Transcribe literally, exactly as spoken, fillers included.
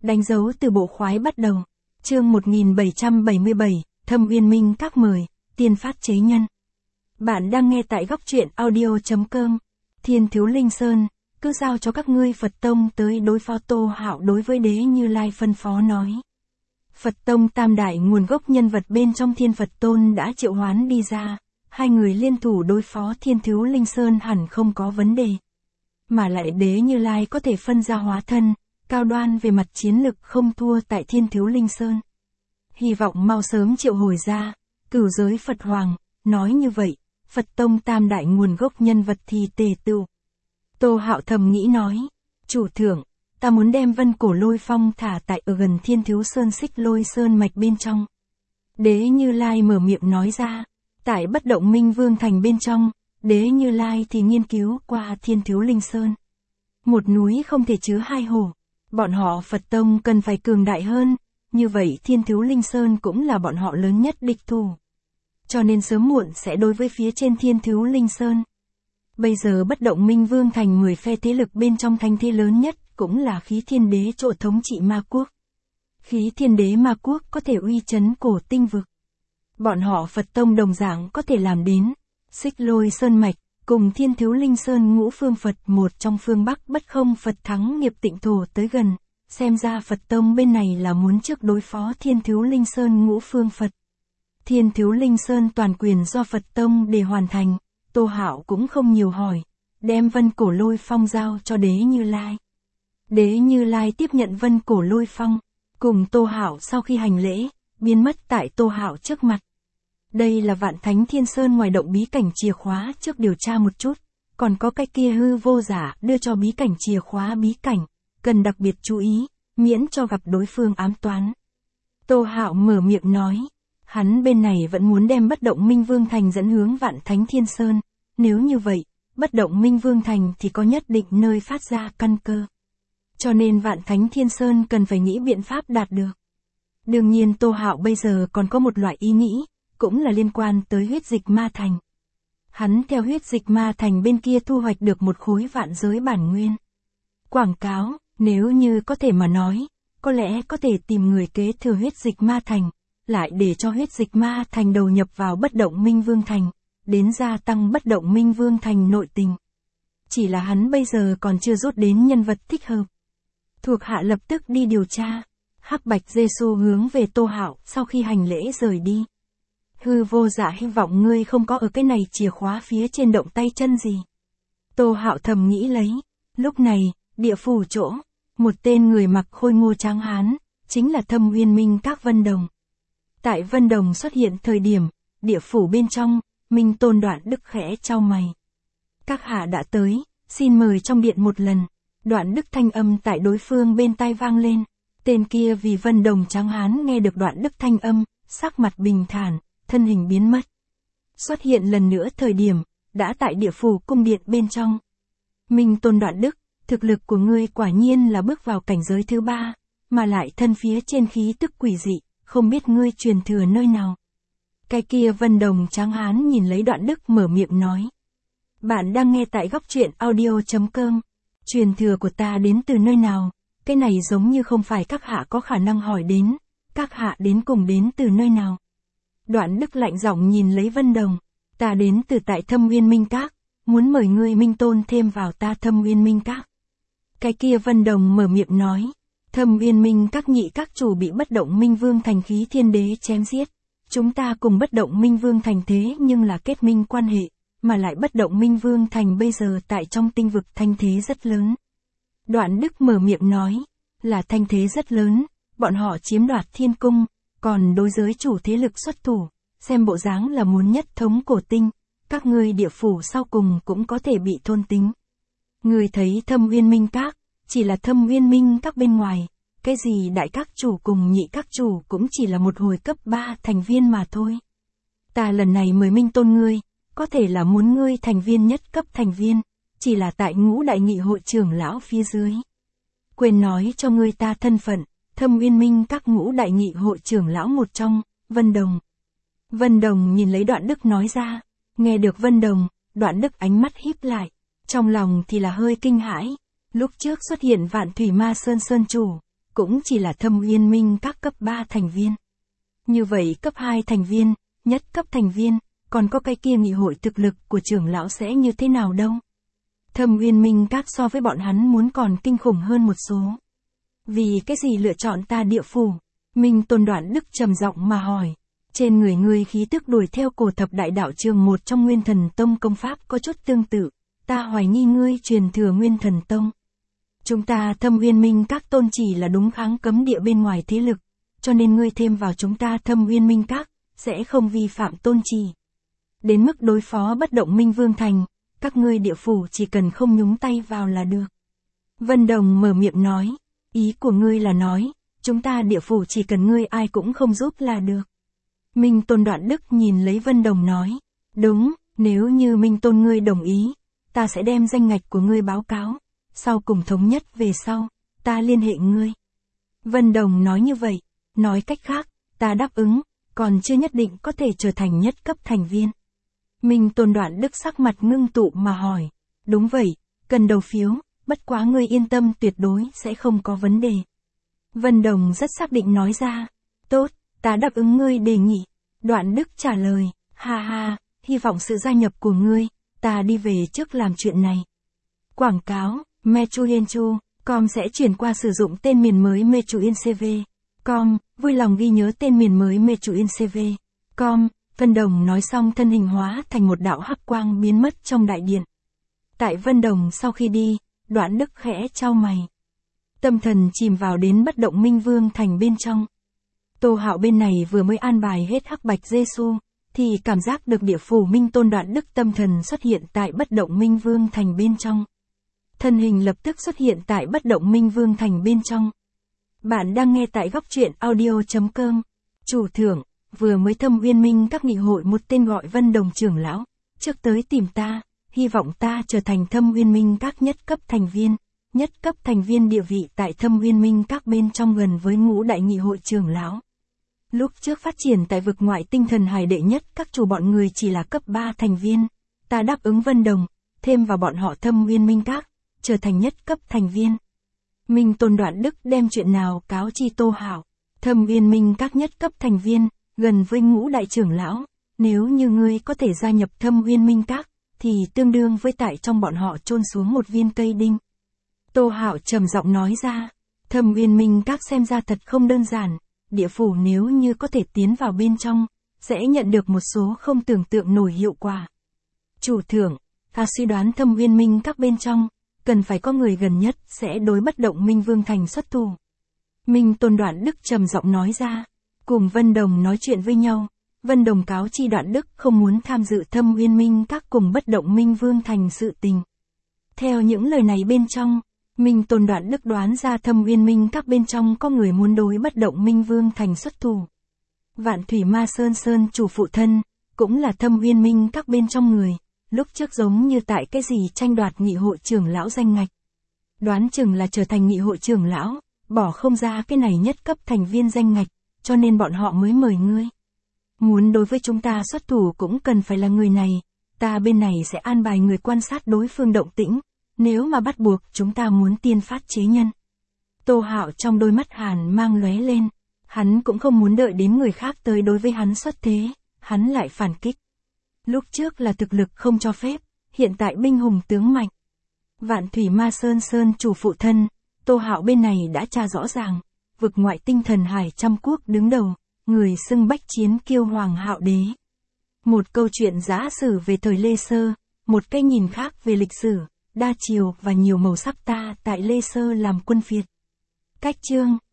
Đánh dấu từ bộ khoái bắt đầu. Chương một nghìn bảy trăm bảy mươi bảy, Thâm Uyên Minh Các mời, tiên phát chế nhân. Bạn đang nghe tại góc truyện audio chấm com. Thiên Thiếu Linh Sơn, cứ giao cho các ngươi Phật Tông tới đối phó Tô Hạo. Đối với Đế Như Lai phân phó nói. Phật Tông tam đại nguồn gốc nhân vật bên trong Thiên Phật Tôn đã triệu hoán đi ra, hai người liên thủ đối phó Thiên Thiếu Linh Sơn hẳn không có vấn đề. Mà lại Đế Như Lai có thể phân ra hóa thân, cao đoan về mặt chiến lực không thua tại Thiên Thiếu Linh Sơn. Hy vọng mau sớm triệu hồi ra, cửu giới Phật Hoàng, nói như vậy, Phật Tông tam đại nguồn gốc nhân vật thì tề tựu. Tô Hạo thầm nghĩ nói, chủ thượng, ta muốn đem Vân Cổ Lôi Phong thả tại ở gần Thiên Thiếu Sơn Xích Lôi Sơn mạch bên trong. Đế Như Lai mở miệng nói ra, tại Bất Động Minh Vương Thành bên trong, Đế Như Lai thì nghiên cứu qua Thiên Thiếu Linh Sơn. Một núi không thể chứa hai hổ, bọn họ Phật Tông cần phải cường đại hơn, như vậy Thiên Thiếu Linh Sơn cũng là bọn họ lớn nhất địch thủ. Cho nên sớm muộn sẽ đối với phía trên Thiên Thiếu Linh Sơn. Bây giờ Bất Động Minh Vương Thành mười phe thế lực bên trong thanh thế lớn nhất cũng là Khí Thiên Đế chỗ thống trị ma quốc. Khí Thiên Đế ma quốc có thể uy chấn cổ tinh vực. Bọn họ Phật Tông đồng dạng có thể làm đến. Xích Lôi Sơn mạch, cùng Thiên Thiếu Linh Sơn ngũ phương Phật một trong phương Bắc bất không Phật thắng nghiệp tịnh thổ tới gần. Xem ra Phật Tông bên này là muốn trước đối phó Thiên Thiếu Linh Sơn ngũ phương Phật. Thiên Thiếu Linh Sơn toàn quyền do Phật Tông để hoàn thành, Tô Hạo cũng không nhiều hỏi, đem Vân Cổ Lôi Phong giao cho Đế Như Lai. Đế Như Lai tiếp nhận Vân Cổ Lôi Phong, cùng Tô Hạo sau khi hành lễ, biến mất tại Tô Hạo trước mặt. Đây là Vạn Thánh Thiên Sơn ngoài động bí cảnh chìa khóa, trước điều tra một chút, còn có cái kia hư vô giả đưa cho bí cảnh chìa khóa bí cảnh, cần đặc biệt chú ý, miễn cho gặp đối phương ám toán. Tô Hạo mở miệng nói, hắn bên này vẫn muốn đem Bất Động Minh Vương Thành dẫn hướng Vạn Thánh Thiên Sơn, nếu như vậy, Bất Động Minh Vương Thành thì có nhất định nơi phát ra căn cơ. Cho nên Vạn Thánh Thiên Sơn cần phải nghĩ biện pháp đạt được. Đương nhiên Tô Hạo bây giờ còn có một loại ý nghĩ, cũng là liên quan tới huyết dịch ma thành. Hắn theo huyết dịch ma thành bên kia thu hoạch được một khối vạn giới bản nguyên. Quảng cáo, nếu như có thể mà nói, có lẽ có thể tìm người kế thừa huyết dịch ma thành, lại để cho huyết dịch ma thành đầu nhập vào Bất Động Minh Vương Thành, đến gia tăng Bất Động Minh Vương Thành nội tình. Chỉ là hắn bây giờ còn chưa rút đến nhân vật thích hợp. Thuộc hạ lập tức đi điều tra. Hắc Bạch Giê-xu hướng về Tô Hạo sau khi hành lễ rời đi. Hư vô giả hy vọng ngươi không có ở cái này chìa khóa phía trên động tay chân gì. Tô Hạo thầm nghĩ lấy. Lúc này, địa phủ chỗ, một tên người mặc khôi ngô tráng hán, chính là Thâm Uyên Minh Các Vân Đồng. Tại Vân Đồng xuất hiện thời điểm, địa phủ bên trong, Minh Tôn Đoạn Đức khẽ chau mày. Các hạ đã tới, xin mời trong điện một lần. Đoạn Đức thanh âm tại đối phương bên tai vang lên. Tên kia vì Vân Đồng tráng hán nghe được Đoạn Đức thanh âm, sắc mặt bình thản, thân hình biến mất. Xuất hiện lần nữa thời điểm, đã tại địa phủ cung điện bên trong. Minh Tôn Đoạn Đức, thực lực của ngươi quả nhiên là bước vào cảnh giới thứ ba, mà lại thân phía trên khí tức quỷ dị, không biết ngươi truyền thừa nơi nào. Cái kia Vân Đồng tráng hán nhìn lấy Đoạn Đức mở miệng nói. Bạn đang nghe tại góc truyện audio chấm com. Truyền thừa của ta đến từ nơi nào? Cái này giống như không phải các hạ có khả năng hỏi đến. Các hạ đến cùng đến từ nơi nào? Đoạn Đức lạnh giọng nhìn lấy Vân Đồng. Ta đến từ tại Thâm Uyên Minh Các, muốn mời ngươi Minh Tôn thêm vào ta Thâm Uyên Minh Các. Cái kia Vân Đồng mở miệng nói. Thâm Uyên Minh Các nhị các chủ bị Bất Động Minh Vương Thành Khí Thiên Đế chém giết. Chúng ta cùng Bất Động Minh Vương Thành thế nhưng là kết minh quan hệ, mà lại Bất Động Minh Vương Thành bây giờ tại trong tinh vực thanh thế rất lớn. Đoạn Đức mở miệng nói, là thanh thế rất lớn, bọn họ chiếm đoạt thiên cung, còn đối giới chủ thế lực xuất thủ, xem bộ dáng là muốn nhất thống cổ tinh, các ngươi địa phủ sau cùng cũng có thể bị thôn tính. Ngươi thấy Thâm Uyên Minh Các, chỉ là Thâm Uyên Minh Các bên ngoài, cái gì đại các chủ cùng nhị các chủ cũng chỉ là một hồi cấp ba thành viên mà thôi. Ta lần này mời Minh Tôn ngươi, có thể là muốn ngươi thành viên nhất cấp thành viên, chỉ là tại ngũ đại nghị hội trưởng lão phía dưới. Quên nói cho ngươi ta thân phận, Thâm Uyên Minh Các ngũ đại nghị hội trưởng lão một trong, Vân Đồng. Vân Đồng nhìn lấy Đoạn Đức nói ra, nghe được Vân Đồng, Đoạn Đức ánh mắt híp lại, trong lòng thì là hơi kinh hãi. Lúc trước xuất hiện Vạn Thủy Ma Sơn Sơn chủ, cũng chỉ là Thâm Uyên Minh Các cấp ba thành viên. Như vậy cấp hai thành viên, nhất cấp thành viên, còn có cái kia nghị hội thực lực của trưởng lão sẽ như thế nào đâu. Thâm Uyên Minh Các so với bọn hắn muốn còn kinh khủng hơn một số. Vì cái gì lựa chọn ta Địa Phủ? Minh Tôn Đoạn Đức trầm giọng mà hỏi. Trên người ngươi khí tức đuổi theo Cổ Thập Đại Đạo Trường một trong Nguyên Thần Tông công pháp có chút tương tự, ta hoài nghi ngươi truyền thừa Nguyên Thần Tông. Chúng ta Thâm Uyên Minh Các tôn chỉ là đúng kháng cấm địa bên ngoài thế lực, cho nên ngươi thêm vào chúng ta Thâm Uyên Minh Các, sẽ không vi phạm tôn chỉ. Đến mức đối phó bất động Minh Vương Thành, các ngươi Địa Phủ chỉ cần không nhúng tay vào là được. Vân Đồng mở miệng nói, ý của ngươi là nói, chúng ta Địa Phủ chỉ cần ngươi ai cũng không giúp là được. Minh Tôn Đoạn Đức nhìn lấy Vân Đồng nói, đúng, nếu như Minh Tôn ngươi đồng ý, ta sẽ đem danh ngạch của ngươi báo cáo, sau cùng thống nhất về sau, ta liên hệ ngươi. Vân Đồng nói như vậy, nói cách khác, ta đáp ứng, còn chưa nhất định có thể trở thành nhất cấp thành viên. Minh Tôn Đoạn Đức sắc mặt ngưng tụ mà hỏi, đúng vậy, cần đầu phiếu, bất quá ngươi yên tâm tuyệt đối sẽ không có vấn đề. Vân Đồng rất xác định nói ra, tốt, ta đáp ứng ngươi đề nghị. Đoạn Đức trả lời, ha ha, hy vọng sự gia nhập của ngươi, ta đi về trước làm chuyện này. Quảng cáo, Mechuyenchu, com sẽ chuyển qua sử dụng tên miền mới Mechuyencv. Com, vui lòng ghi nhớ tên miền mới Mechuyencv. Com, Vân Đồng nói xong thân hình hóa thành một đạo hắc quang biến mất trong đại điện. Tại Vân Đồng sau khi đi, Đoạn Đức khẽ chau mày. Tâm thần chìm vào đến bất động Minh Vương Thành bên trong. Tô Hạo bên này vừa mới an bài hết hắc bạch Giê-xu, thì cảm giác được Địa Phủ Minh Tôn Đoạn Đức tâm thần xuất hiện tại bất động Minh Vương Thành bên trong. Thân hình lập tức xuất hiện tại bất động Minh Vương Thành bên trong. Bạn đang nghe tại góc truyện audio chấm com. Chủ thưởng, vừa mới Thâm Uyên Minh Các nghị hội một tên gọi Vân Đồng trưởng lão, trước tới tìm ta, hy vọng ta trở thành Thâm Uyên Minh Các nhất cấp thành viên. Nhất cấp thành viên địa vị tại Thâm Uyên Minh Các bên trong gần với ngũ đại nghị hội trưởng lão. Lúc trước phát triển tại vực ngoại tinh thần hải đệ nhất các chủ bọn người chỉ là cấp ba thành viên, ta đáp ứng Vân Đồng, thêm vào bọn họ Thâm Uyên Minh Các, trở thành nhất cấp thành viên. Minh Tôn Đoạn Đức đem chuyện nào cáo chi Tô Hạo, Thâm Uyên Minh Các nhất cấp thành viên, gần với ngũ đại trưởng lão, nếu như ngươi có thể gia nhập Thâm Uyên Minh Các, thì tương đương với tại trong bọn họ chôn xuống một viên cây đinh. Tô Hạo trầm giọng nói ra, Thâm Uyên Minh Các xem ra thật không đơn giản, Địa Phủ nếu như có thể tiến vào bên trong, sẽ nhận được một số không tưởng tượng nổi hiệu quả. Chủ thưởng, ta suy đoán Thâm Uyên Minh Các bên trong, cần phải có người gần nhất sẽ đối bất động Minh Vương Thành xuất thủ. Minh Tôn Đoạn Đức trầm giọng nói ra, cùng Vân Đồng nói chuyện với nhau, Vân Đồng cáo chi Đoạn Đức không muốn tham dự Thâm Uyên Minh Các cùng bất động Minh Vương Thành sự tình. Theo những lời này bên trong, Minh Tôn Đoạn Đức đoán ra Thâm Uyên Minh Các bên trong có người muốn đối bất động Minh Vương Thành xuất thủ. Vạn Thủy Ma Sơn Sơn chủ phụ thân, cũng là Thâm Uyên Minh Các bên trong người, lúc trước giống như tại cái gì tranh đoạt nghị hội trưởng lão danh ngạch. Đoán chừng là trở thành nghị hội trưởng lão, bỏ không ra cái này nhất cấp thành viên danh ngạch, cho nên bọn họ mới mời ngươi. Muốn đối với chúng ta xuất thủ cũng cần phải là người này, ta bên này sẽ an bài người quan sát đối phương động tĩnh. Nếu mà bắt buộc chúng ta muốn tiên phát chế nhân. Tô Hạo trong đôi mắt hàn mang lóe lên, hắn cũng không muốn đợi đến người khác tới đối với hắn xuất thế, hắn lại phản kích. Lúc trước là thực lực không cho phép, hiện tại binh hùng tướng mạnh. Vạn Thủy Ma Sơn Sơn chủ phụ thân, Tô Hạo bên này đã tra rõ ràng, vực ngoại tinh thần hải trăm quốc đứng đầu, người xưng bách chiến kiêu hoàng Hạo đế. Một câu chuyện giả sử về thời Lê Sơ, một cái nhìn khác về lịch sử. Đa chiều và nhiều màu sắc ta tại Lê Sơ làm quân phiệt. Cách chương